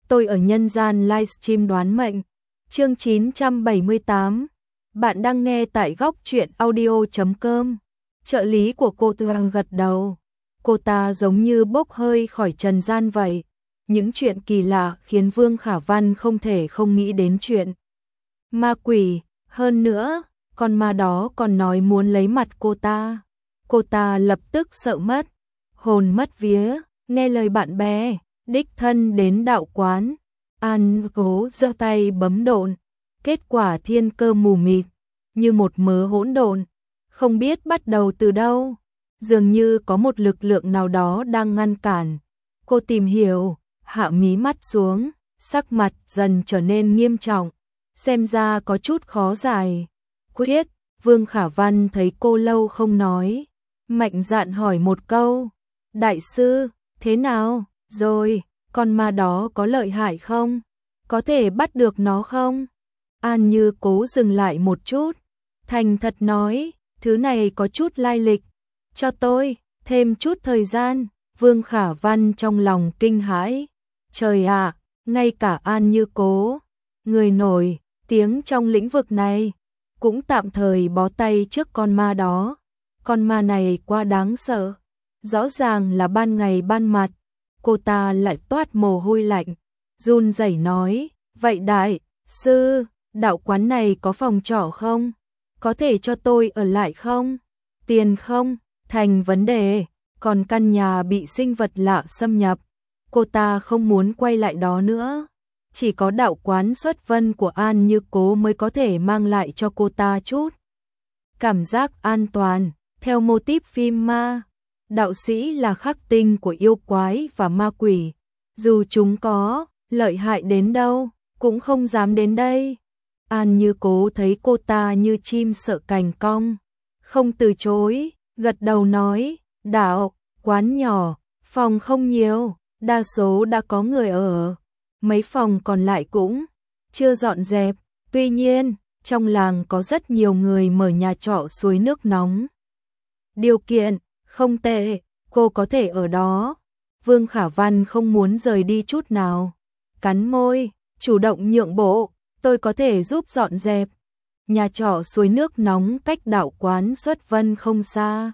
tôi ở nhân gian livestream đoán mệnh. Chương 978. Bạn đang nghe tại góc truyện audio.com. Trợ lý của cô Tường gật đầu. Cô ta giống như bốc hơi khỏi trần gian vậy. Những chuyện kỳ lạ khiến Vương Khả Văn không thể không nghĩ đến chuyện ma quỷ. Hơn nữa, con ma đó còn nói muốn lấy mặt cô ta. Cô ta lập tức sợ mất, hồn mất vía, nghe lời bạn bè, đích thân đến đạo quán. An Cố giơ tay bấm độn, kết quả thiên cơ mù mịt, như một mớ hỗn độn, không biết bắt đầu từ đâu. Dường như có một lực lượng nào đó đang ngăn cản. Cô tìm hiểu, hạ mí mắt xuống, sắc mặt dần trở nên nghiêm trọng, xem ra có chút khó giải quyết. Vương Khả Văn thấy cô lâu không nói, mạnh dạn hỏi một câu, đại sư, thế nào rồi, con ma đó có lợi hại không? Có thể bắt được nó không? An Như Cố dừng lại một chút, thành thật nói, thứ này có chút lai lịch, cho tôi thêm chút thời gian. Vương Khả Văn trong lòng kinh hãi, trời ạ, ngay cả An Như Cố, người nổi tiếng trong lĩnh vực này, cũng tạm thời bó tay trước con ma đó. Con ma này quá đáng sợ, rõ ràng là ban ngày ban mặt. Cô ta lại toát mồ hôi lạnh, run rẩy nói, vậy đại sư, đạo quán này có phòng trọ không? Có thể cho tôi ở lại không? Tiền không thành vấn đề, còn căn nhà bị sinh vật lạ xâm nhập, cô ta không muốn quay lại đó nữa. Chỉ có đạo quán Xuất Vân của An Như Cố mới có thể mang lại cho cô ta chút cảm giác an toàn. Theo mô típ phim ma, đạo sĩ là khắc tinh của yêu quái và ma quỷ, dù chúng có lợi hại đến đâu cũng không dám đến đây. An Như Cố thấy cô ta như chim sợ cành cong, không từ chối, gật đầu nói, đạo quán nhỏ, phòng không nhiều, đa số đã có người ở, mấy phòng còn lại cũng chưa dọn dẹp. Tuy nhiên, trong làng có rất nhiều người mở nhà trọ suối nước nóng. Điều kiện không tệ, cô có thể ở đó. Vương Khả Văn không muốn rời đi chút nào, cắn môi, chủ động nhượng bộ, tôi có thể giúp dọn dẹp. Nhà trọ suối nước nóng cách đạo quán Xuất Vân không xa.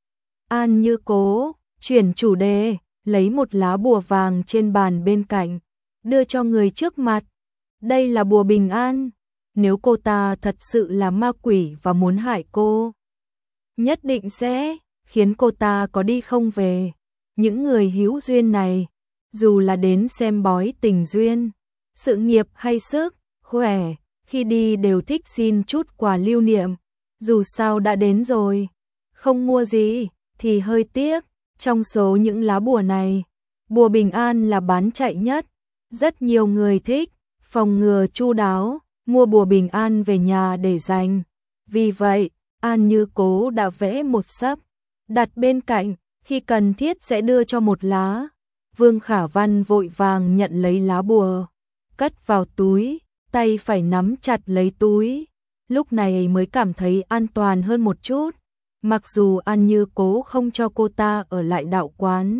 An Như Cố chuyển chủ đề, lấy một lá bùa vàng trên bàn bên cạnh, đưa cho người trước mặt. Đây là bùa bình an, nếu cô ta thật sự là ma quỷ và muốn hại cô, nhất định sẽ khiến cô ta có đi không về. Những người hữu duyên này, dù là đến xem bói tình duyên, sự nghiệp hay sức khỏe, khi đi đều thích xin chút quà lưu niệm, dù sao đã đến rồi, không mua gì thì hơi tiếc. Trong số những lá bùa này, bùa bình an là bán chạy nhất, rất nhiều người thích, phòng ngừa chu đáo, mua bùa bình an về nhà để dành. Vì vậy, An Như Cố đã vẽ một sấp, đặt bên cạnh, khi cần thiết sẽ đưa cho một lá. Vương Khả Văn vội vàng nhận lấy lá bùa, cất vào túi, tay phải nắm chặt lấy túi, lúc này mới cảm thấy an toàn hơn một chút. Mặc dù An Như Cố không cho cô ta ở lại đạo quán,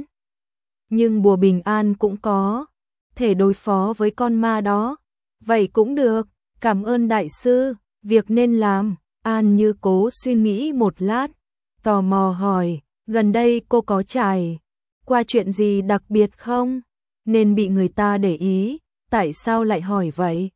nhưng bùa bình an cũng có thể đối phó với con ma đó. Vậy cũng được, cảm ơn đại sư, việc nên làm. An Như Cố suy nghĩ một lát, tò mò hỏi, gần đây cô có trải qua chuyện gì đặc biệt không? Nên bị người ta để ý, tại sao lại hỏi vậy?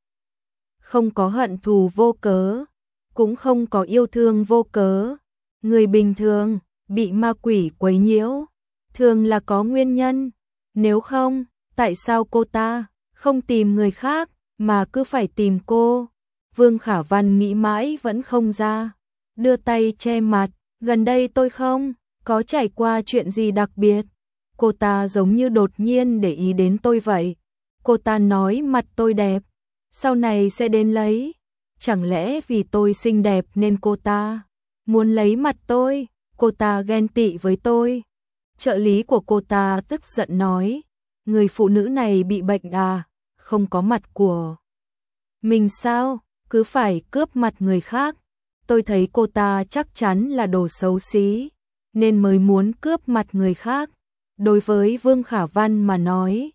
Không có hận thù vô cớ, cũng không có yêu thương vô cớ. Người bình thường bị ma quỷ quấy nhiễu, thường là có nguyên nhân. Nếu không, tại sao cô ta không tìm người khác mà cứ phải tìm cô? Vương Khả Văn nghĩ mãi vẫn không ra, đưa tay che mặt, gần đây tôi không có trải qua chuyện gì đặc biệt. Cô ta giống như đột nhiên để ý đến tôi vậy. Cô ta nói mặt tôi đẹp, sau này sẽ đến lấy. Chẳng lẽ vì tôi xinh đẹp nên cô ta muốn lấy mặt tôi? Cô ta ghen tị với tôi. Trợ lý của cô ta tức giận nói, người phụ nữ này bị bệnh à, không có mặt của mình sao, cứ phải cướp mặt người khác. Tôi thấy cô ta chắc chắn là đồ xấu xí, nên mới muốn cướp mặt người khác. Đối với Vương Khả Văn mà nói,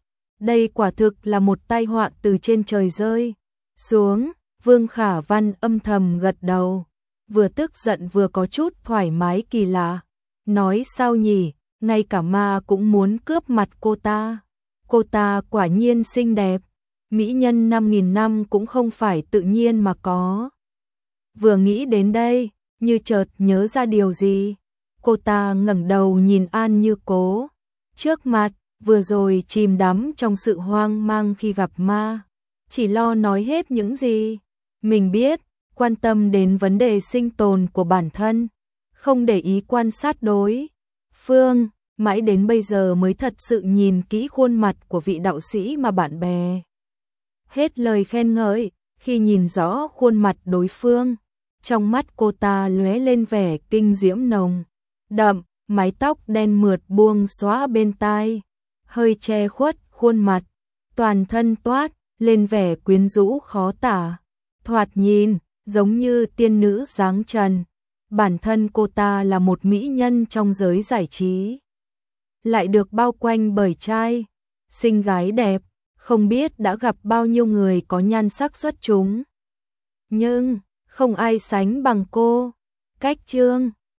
Đây quả thực là một tai họa từ trên trời rơi xuống. Vương Khả Văn âm thầm gật đầu, vừa tức giận vừa có chút thoải mái kỳ lạ. Nói sao nhỉ, ngay cả ma cũng muốn cướp mặt cô ta. Cô ta quả nhiên xinh đẹp, mỹ nhân 5.000 năm cũng không phải tự nhiên mà có. Vừa nghĩ đến đây, như chợt nhớ ra điều gì. Cô ta ngẩng đầu nhìn An Như Cố. Trước mặt, vừa rồi chìm đắm trong sự hoang mang khi gặp ma. Chỉ lo nói hết những gì mình biết, quan tâm đến vấn đề sinh tồn của bản thân. Không để ý quan sát đối phương, mãi đến bây giờ mới thật sự nhìn kỹ khuôn mặt của vị đạo sĩ mà bạn bè hết lời khen ngợi. Khi nhìn rõ khuôn mặt đối phương, trong mắt cô ta lóe lên vẻ kinh diễm nồng đậm, mái tóc đen mượt buông xõa bên tai, hơi che khuất khuôn mặt, toàn thân toát lên vẻ quyến rũ khó tả, thoạt nhìn giống như tiên nữ dáng trần. Bản thân cô ta là một mỹ nhân trong giới giải trí, lại được bao quanh bởi trai xinh gái đẹp, không biết đã gặp bao nhiêu người có nhan sắc xuất chúng, nhưng không ai sánh bằng cô. Cách chương